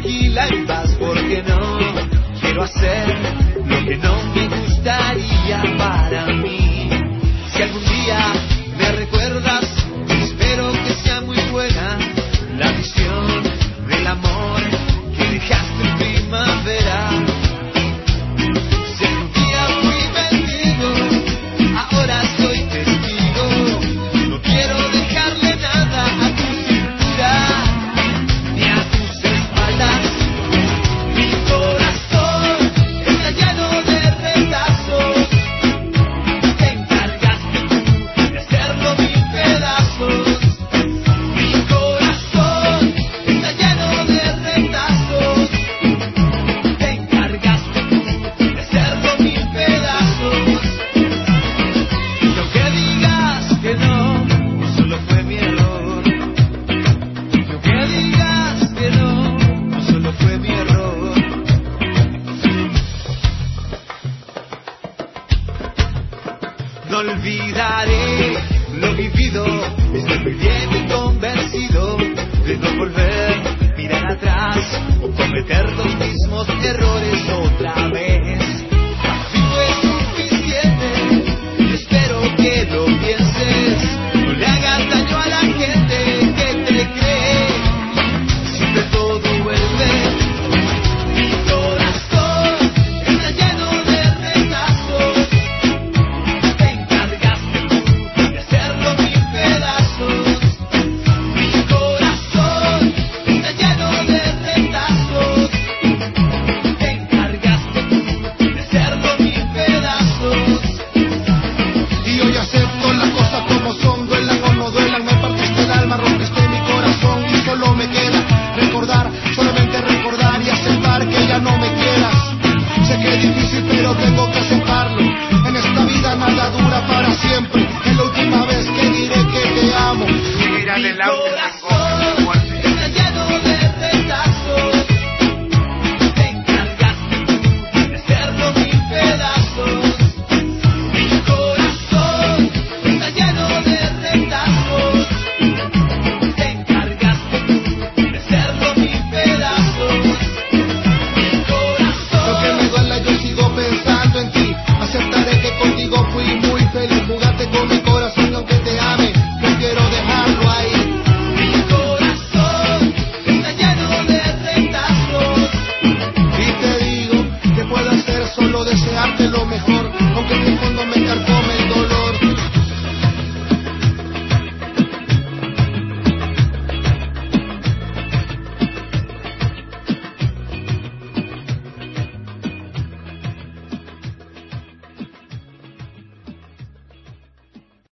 tranquila y paz, porque no quiero hacer lo que no me gustaría para mí. Si algún día me recuerdas, espero que sea muy buena la visión del amor que dejaste en primavera. Si algún día fui vendido, ahora soy testigo. No quiero dejarle nada a tu cintura ni a tus espaldas. Mi corazón está lleno de retazos. Te encargaste tú de hacerlo mil pedazos. Mi corazón está lleno de retazos. Te encargaste tú de hacerlo mil pedazos. Y aunque digas que no solo fue mi error. Y aunque digas que no solo fue mi error. No olvidaré lo vivido. Estoy muy bien y convencido de no volver, mirar atrás o cometer los mismos errores otra vez. Así fue suficiente y espero que lo pienses. No le hagas daño a la gente que te cree. Siempre todo vuelve. Mi corazón está lleno de retazos. Te encargaste tú de hacerlo mil pedazos. Mi corazón está lleno de retazos. Te encargaste tú de hacerlo mil pedazos. Y hoy acepto las cosas como son, duelan o no duelan, me partiste el alma, rompiste mi corazón y solo me queda recordar, solamente recordar y aceptar que ya no me quieras. Sé que es difícil pero tengo que aceptarlo, en esta vida nada dura para siempre, es la última vez que diré que te amo. Seguir Mi adelante, corazón está lleno de retazos. Te encargaste tú de hacerlo mil pedazos. Mi corazón está lleno de retazos. Te encargaste tú de hacerlo mil pedazos. Mi corazón. Aunque me duela yo sigo pensando en ti, aceptaré que contigo fui muy feliz, jugaste con mi corazón y aunque te ame, prefiero dejarlo ahí. Mi corazón está lleno de retazos. Y te digo que puedo hacer solo desearte lo mejor, aunque te